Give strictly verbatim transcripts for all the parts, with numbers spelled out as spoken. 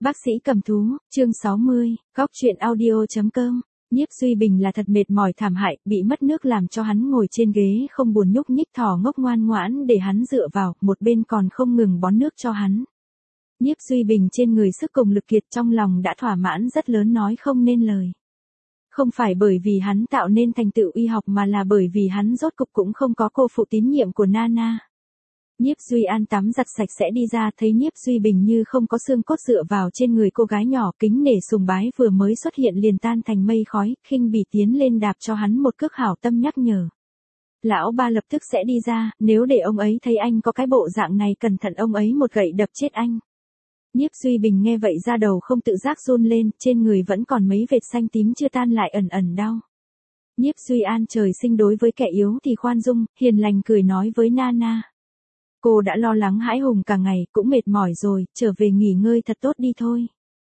Bác sĩ cầm thú, chương sáu mươi, góc truyện audio.com. Nhiếp Duy Bình là thật mệt mỏi thảm hại, bị mất nước làm cho hắn ngồi trên ghế không buồn nhúc nhích, thỏ ngốc ngoan ngoãn để hắn dựa vào, một bên còn không ngừng bón nước cho hắn. Nhiếp Duy Bình trên người sức cùng lực kiệt, trong lòng đã thỏa mãn rất lớn nói không nên lời. Không phải bởi vì hắn tạo nên thành tựu y học mà là bởi vì hắn rốt cục cũng không có cô phụ tín nhiệm của Nana. Nhiếp Duy An tắm giặt sạch sẽ đi ra, thấy Nhiếp Duy Bình như không có xương cốt dựa vào trên người cô gái nhỏ, kính nể sùng bái vừa mới xuất hiện liền tan thành mây khói, khinh bỉ tiến lên đạp cho hắn một cước hảo tâm nhắc nhở. Lão ba lập tức sẽ đi ra, nếu để ông ấy thấy anh có cái bộ dạng này cẩn thận ông ấy một gậy đập chết anh. Nhiếp Duy Bình nghe vậy da đầu không tự giác run lên, trên người vẫn còn mấy vệt xanh tím chưa tan lại ẩn ẩn đau. Nhiếp Duy An trời sinh đối với kẻ yếu thì khoan dung, hiền lành cười nói với Nana. Cô đã lo lắng hãi hùng cả ngày, cũng mệt mỏi rồi, trở về nghỉ ngơi thật tốt đi thôi.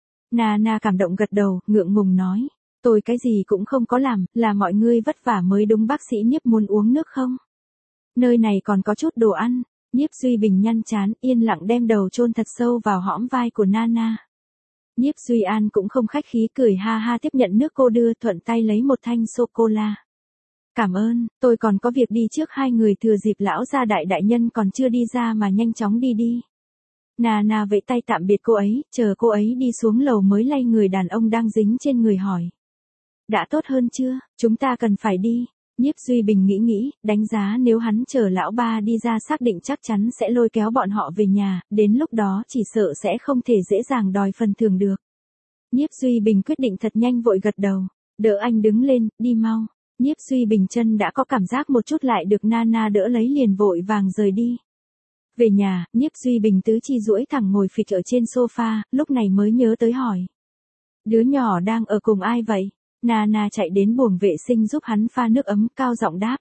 Nana cảm động gật đầu, ngượng ngùng nói. Tôi cái gì cũng không có làm, là mọi người vất vả mới đúng. Bác sĩ Nhiếp muốn uống nước không? Nơi này còn có chút đồ ăn. Nhiếp Duy Bình nhăn trán, yên lặng đem đầu chôn thật sâu vào hõm vai của Nana. Nhiếp Duy An cũng không khách khí cười ha ha tiếp nhận nước cô đưa, thuận tay lấy một thanh sô-cô-la. Cảm ơn, tôi còn có việc đi trước. Hai người thừa dịp lão gia đại đại nhân còn chưa đi ra mà nhanh chóng đi đi. Nana vẫy tay tạm biệt cô ấy, chờ cô ấy đi xuống lầu mới lay người đàn ông đang dính trên người hỏi. Đã tốt hơn chưa, chúng ta cần phải đi. Nhiếp Duy Bình nghĩ nghĩ, đánh giá nếu hắn chờ lão ba đi ra xác định chắc chắn sẽ lôi kéo bọn họ về nhà, đến lúc đó chỉ sợ sẽ không thể dễ dàng đòi phần thưởng được. Nhiếp Duy Bình quyết định thật nhanh vội gật đầu, đỡ anh đứng lên, đi mau. Nhiếp Duy Bình chân đã có cảm giác một chút lại được Nana đỡ lấy liền vội vàng rời đi. Về nhà, Nhiếp Duy Bình tứ chi duỗi thẳng ngồi phịch ở trên sofa, lúc này mới nhớ tới hỏi. Đứa nhỏ đang ở cùng ai vậy? Nana chạy đến buồng vệ sinh giúp hắn pha nước ấm, cao giọng đáp.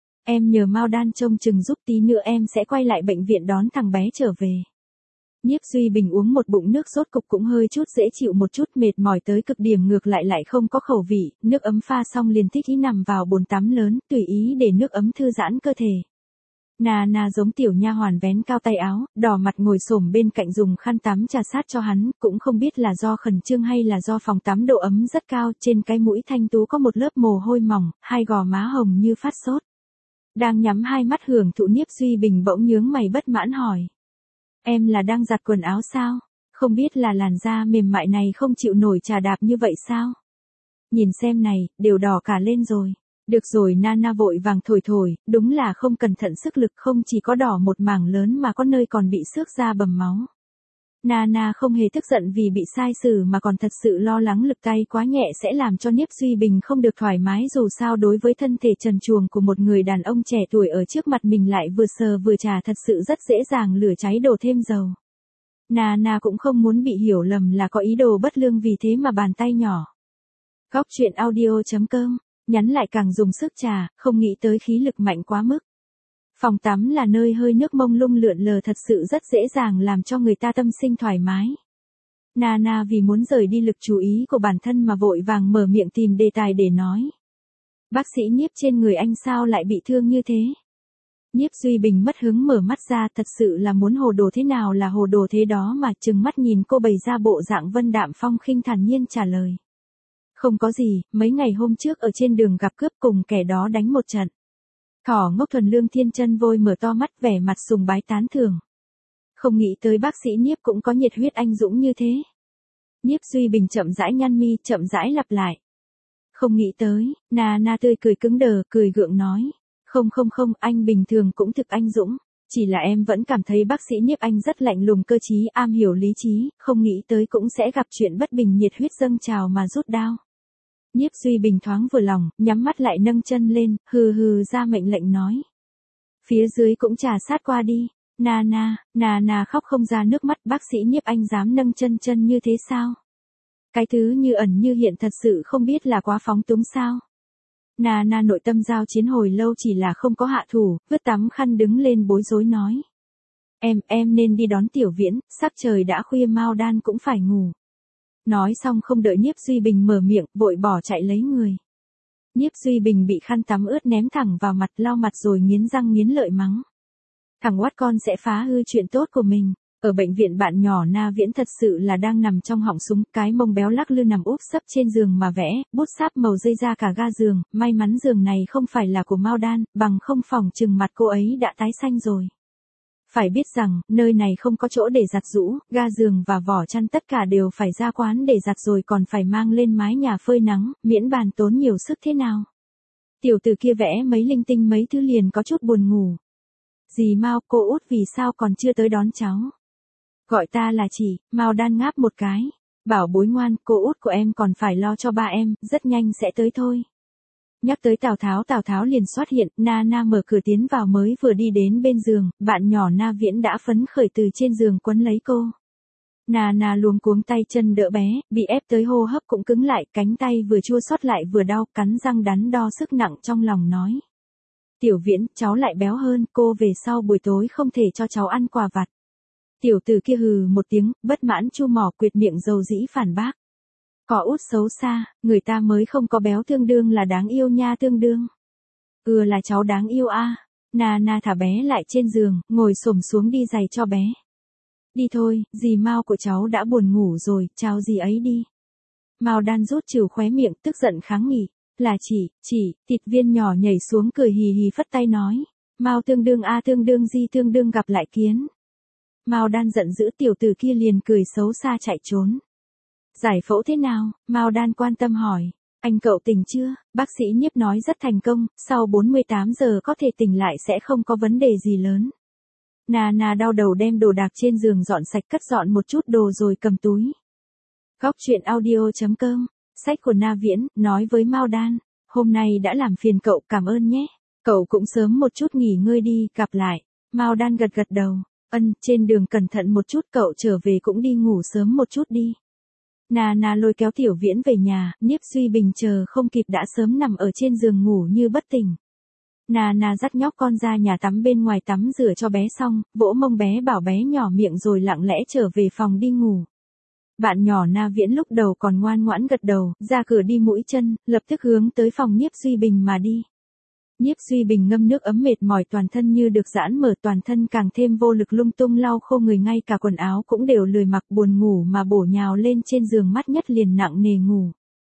Em nhờ Mao Đan trông chừng giúp, tí nữa em sẽ quay lại bệnh viện đón thằng bé trở về. Nhiếp Duy Bình uống một bụng nước sốt cục cũng hơi chút dễ chịu một chút, mệt mỏi tới cực điểm ngược lại lại không có khẩu vị, nước ấm pha xong liền thích ý nằm vào bồn tắm lớn, tùy ý để nước ấm thư giãn cơ thể. Nana giống tiểu nha hoàn vén cao tay áo, đỏ mặt ngồi xổm bên cạnh dùng khăn tắm trà sát cho hắn, cũng không biết là do khẩn trương hay là do phòng tắm độ ấm rất cao, trên cái mũi thanh tú có một lớp mồ hôi mỏng, hai gò má hồng như phát sốt. Đang nhắm hai mắt hưởng thụ, Nhiếp Duy Bình bỗng nhướng mày bất mãn hỏi. Em là đang giặt quần áo sao? Không biết là làn da mềm mại này không chịu nổi trà đạp như vậy sao? Nhìn xem này, đều đỏ cả lên rồi. Được rồi, Nana vội vàng thổi thổi, đúng là không cẩn thận sức lực, không chỉ có đỏ một mảng lớn mà có nơi còn bị xước da bầm máu. Nana không hề tức giận vì bị sai xử mà còn thật sự lo lắng lực tay quá nhẹ sẽ làm cho Nhiếp Duy Bình không được thoải mái, dù sao đối với thân thể trần truồng của một người đàn ông trẻ tuổi ở trước mặt mình lại vừa sờ vừa trà thật sự rất dễ dàng lửa cháy đổ thêm dầu. Nana cũng không muốn bị hiểu lầm là có ý đồ bất lương, vì thế mà bàn tay nhỏ. Góc truyện audio.com, nhắn lại càng dùng sức trà, không nghĩ tới khí lực mạnh quá mức. Phòng tắm là nơi hơi nước mông lung lượn lờ thật sự rất dễ dàng làm cho người ta tâm sinh thoải mái. Nana vì muốn rời đi lực chú ý của bản thân mà vội vàng mở miệng tìm đề tài để nói. Bác sĩ Nhiếp, trên người anh sao lại bị thương như thế? Nhiếp Duy Bình mất hứng mở mắt ra, thật sự là muốn hồ đồ thế nào là hồ đồ thế đó mà, trừng mắt nhìn cô bày ra bộ dạng vân đạm phong khinh thản nhiên trả lời. Không có gì, mấy ngày hôm trước ở trên đường gặp cướp, cùng kẻ đó đánh một trận. Thỏ ngốc thuần lương thiên chân vôi mở to mắt vẻ mặt sùng bái tán thưởng. Không nghĩ tới bác sĩ Nhiếp cũng có nhiệt huyết anh dũng như thế. Nhiếp Duy Bình chậm rãi nhăn mi, chậm rãi lặp lại. Không nghĩ tới, Nana tươi cười cứng đờ, cười gượng nói. Không không không, anh bình thường cũng thực anh dũng. Chỉ là em vẫn cảm thấy bác sĩ Nhiếp anh rất lạnh lùng cơ trí, am hiểu lý trí, không nghĩ tới cũng sẽ gặp chuyện bất bình, nhiệt huyết dâng trào mà rút đao. Nhiếp Duy Bình thoáng vừa lòng, nhắm mắt lại nâng chân lên, hừ hừ ra mệnh lệnh nói. Phía dưới cũng trà sát qua đi. Nana, Nana khóc không ra nước mắt, bác sĩ Nhiếp anh dám nâng chân chân như thế sao? Cái thứ như ẩn như hiện thật sự không biết là quá phóng túng sao? Nana nội tâm giao chiến hồi lâu chỉ là không có hạ thủ, vứt tắm khăn đứng lên bối rối nói. Em, em nên đi đón Tiểu Viễn, sắp trời đã khuya, Mao Đan cũng phải ngủ. Nói xong không đợi Nhiếp Duy Bình mở miệng, vội bỏ chạy lấy người. Nhiếp Duy Bình bị khăn tắm ướt ném thẳng vào mặt, lau mặt rồi nghiến răng nghiến lợi mắng. Thằng oát con sẽ phá hư chuyện tốt của mình. Ở bệnh viện bạn nhỏ Na Viễn thật sự là đang nằm trong họng súng, cái mông béo lắc lư nằm úp sấp trên giường mà vẽ, bút sáp màu dây ra cả ga giường, may mắn giường này không phải là của Mao Đan, bằng không phòng chừng mặt cô ấy đã tái xanh rồi. Phải biết rằng, nơi này không có chỗ để giặt giũ, ga giường và vỏ chăn tất cả đều phải ra quán để giặt rồi còn phải mang lên mái nhà phơi nắng, miễn bàn tốn nhiều sức thế nào. Tiểu tử kia vẽ mấy linh tinh mấy thứ liền có chút buồn ngủ. Dì Mao, cô út vì sao còn chưa tới đón cháu? Gọi ta là chị, Mao Đan ngáp một cái. Bảo bối ngoan, cô út của em còn phải lo cho ba em, rất nhanh sẽ tới thôi. Nhắc tới Tào Tháo, Tào Tháo liền xuất hiện, Na Na mở cửa tiến vào mới vừa đi đến bên giường, bạn nhỏ Na Viễn đã phấn khởi từ trên giường quấn lấy cô. Na Na luống cuống tay chân đỡ bé, bị ép tới hô hấp cũng cứng lại, cánh tay vừa chua xót lại vừa đau, cắn răng đắn đo sức nặng trong lòng nói. Tiểu Viễn, cháu lại béo hơn, cô về sau buổi tối không thể cho cháu ăn quà vặt. Tiểu tử kia hừ một tiếng, bất mãn chu mỏ quyệt miệng dầu dĩ phản bác. Có út xấu xa, người ta mới không có béo tương đương là đáng yêu nha tương đương. Ừ là cháu đáng yêu a. À. Na Na thả bé lại trên giường, ngồi xổm xuống đi giày cho bé. Đi thôi, dì Mao của cháu đã buồn ngủ rồi, chào dì ấy đi. Mao Đan rút trừ khóe miệng, tức giận kháng nghị. Là chỉ, chỉ, thịt viên nhỏ nhảy xuống cười hì hì phất tay nói. Mao tương đương a tương đương di tương đương gặp lại kiến. Mao Đan giận dữ tiểu tử kia liền cười xấu xa chạy trốn. Giải phẫu thế nào? Mao Đan quan tâm hỏi. Anh cậu tỉnh chưa? Bác sĩ Nhiếp nói rất thành công, sau bốn mươi tám giờ có thể tỉnh lại sẽ không có vấn đề gì lớn. Na Na đau đầu đem đồ đạc trên giường dọn sạch cất dọn một chút đồ rồi cầm túi. Góc truyện audio chấm com, sách của Na Viễn, nói với Mao Đan. Hôm nay đã làm phiền cậu, cảm ơn nhé. Cậu cũng sớm một chút nghỉ ngơi đi, gặp lại. Mao Đan gật gật đầu. Ân, trên đường cẩn thận một chút, cậu trở về cũng đi ngủ sớm một chút đi. Na Na lôi kéo Tiểu Viễn về nhà, Nhiếp Duy Bình chờ không kịp đã sớm nằm ở trên giường ngủ như bất tỉnh. Na Na dắt nhóc con ra nhà tắm bên ngoài tắm rửa cho bé xong, vỗ mông bé bảo bé nhỏ miệng rồi lặng lẽ trở về phòng đi ngủ. Bạn nhỏ Na Viễn lúc đầu còn ngoan ngoãn gật đầu, ra cửa đi mũi chân, lập tức hướng tới phòng Nhiếp Duy Bình mà đi. Nhiếp Duy Bình ngâm nước ấm mệt mỏi toàn thân như được giãn mở toàn thân càng thêm vô lực lung tung lau khô người ngay cả quần áo cũng đều lười mặc buồn ngủ mà bổ nhào lên trên giường mắt nhất liền nặng nề ngủ.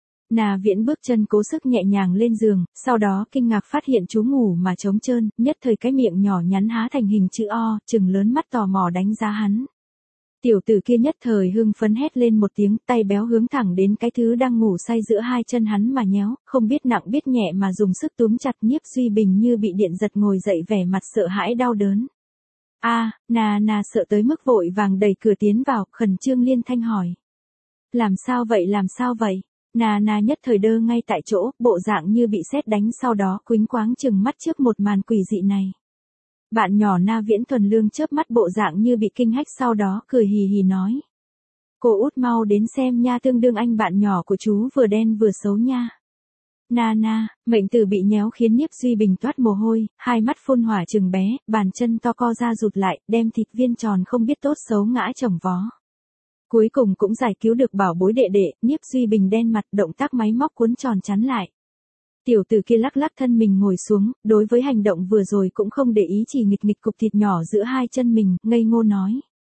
Na Viễn bước chân cố sức nhẹ nhàng lên giường, sau đó kinh ngạc phát hiện chú ngủ mà trống trơn, nhất thời cái miệng nhỏ nhắn há thành hình chữ O, trừng lớn mắt tò mò đánh giá hắn. Tiểu tử kia nhất thời hưng phấn hét lên một tiếng, tay béo hướng thẳng đến cái thứ đang ngủ say giữa hai chân hắn mà nhéo, không biết nặng biết nhẹ mà dùng sức túm chặt. Nhiếp Duy Bình như bị điện giật ngồi dậy vẻ mặt sợ hãi đau đớn. A, à, Na Na sợ tới mức vội vàng đẩy cửa tiến vào, khẩn trương liên thanh hỏi. Làm sao vậy làm sao vậy? Na Na nhất thời đơ ngay tại chỗ, bộ dạng như bị sét đánh sau đó quĩnh quáng chừng mắt trước một màn quỷ dị này. Bạn nhỏ Na Viễn thuần lương chớp mắt bộ dạng như bị kinh hách sau đó cười hì hì nói. Cô út mau đến xem nha tương đương anh bạn nhỏ của chú vừa đen vừa xấu nha. Na Na, mệnh tử bị nhéo khiến Nhiếp Duy Bình toát mồ hôi, hai mắt phun hỏa trừng bé, bàn chân to co ra rụt lại, đem thịt viên tròn không biết tốt xấu ngã chồng vó. Cuối cùng cũng giải cứu được bảo bối đệ đệ, Nhiếp Duy Bình đen mặt động tác máy móc cuốn tròn chắn lại. Tiểu tử kia lắc lắc thân mình ngồi xuống, đối với hành động vừa rồi cũng không để ý chỉ nghịch nghịch cục thịt nhỏ giữa hai chân mình, ngây ngô nói.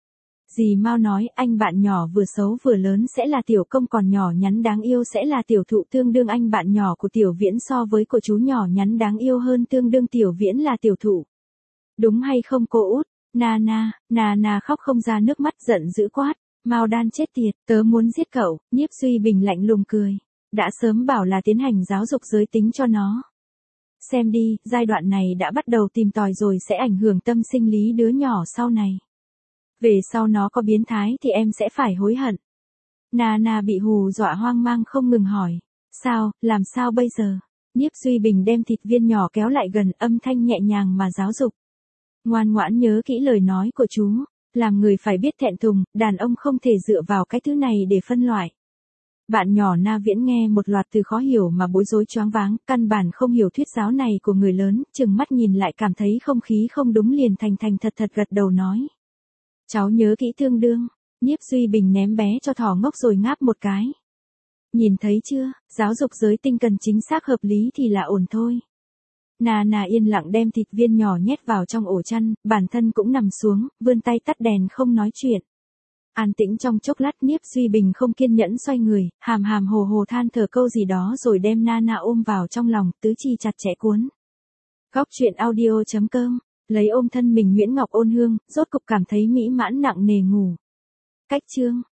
Dì Mao nói anh bạn nhỏ vừa xấu vừa lớn sẽ là tiểu công còn nhỏ nhắn đáng yêu sẽ là tiểu thụ tương đương anh bạn nhỏ của Tiểu Viễn so với của chú nhỏ nhắn đáng yêu hơn tương đương Tiểu Viễn là tiểu thụ. Đúng hay không cô út? Na Na, Na Na khóc không ra nước mắt giận dữ quát. Mao Đan chết tiệt, tớ muốn giết cậu. Nhiếp Duy Bình lạnh lùng cười. Đã sớm bảo là tiến hành giáo dục giới tính cho nó. Xem đi, giai đoạn này đã bắt đầu tìm tòi rồi sẽ ảnh hưởng tâm sinh lý đứa nhỏ sau này. Về sau nó có biến thái thì em sẽ phải hối hận. Na Na bị hù dọa hoang mang không ngừng hỏi. Sao, làm sao bây giờ? Nhiếp Duy Bình đem thịt viên nhỏ kéo lại gần, âm thanh nhẹ nhàng mà giáo dục. Ngoan ngoãn nhớ kỹ lời nói của chú. Làm người phải biết thẹn thùng, đàn ông không thể dựa vào cái thứ này để phân loại. Bạn nhỏ Na Viễn nghe một loạt từ khó hiểu mà bối rối choáng váng, căn bản không hiểu thuyết giáo này của người lớn, chừng mắt nhìn lại cảm thấy không khí không đúng liền thành thành thật thật gật đầu nói. Cháu nhớ kỹ tương đương. Nhiếp Duy Bình ném bé cho thỏ ngốc rồi ngáp một cái. Nhìn thấy chưa, giáo dục giới tinh cần chính xác hợp lý thì là ổn thôi. Nana yên lặng đem thịt viên nhỏ nhét vào trong ổ chăn, bản thân cũng nằm xuống, vươn tay tắt đèn không nói chuyện. An tĩnh trong chốc lát, Nhiếp Duy Bình không kiên nhẫn xoay người, hàm hàm hồ hồ than thở câu gì đó rồi đem Nana ôm vào trong lòng, tứ chi chặt chẽ cuốn. Góc truyện audio chấm com, lấy ôm thân mình Nguyễn Ngọc Ôn Hương, rốt cục cảm thấy mỹ mãn nặng nề ngủ. Cách chương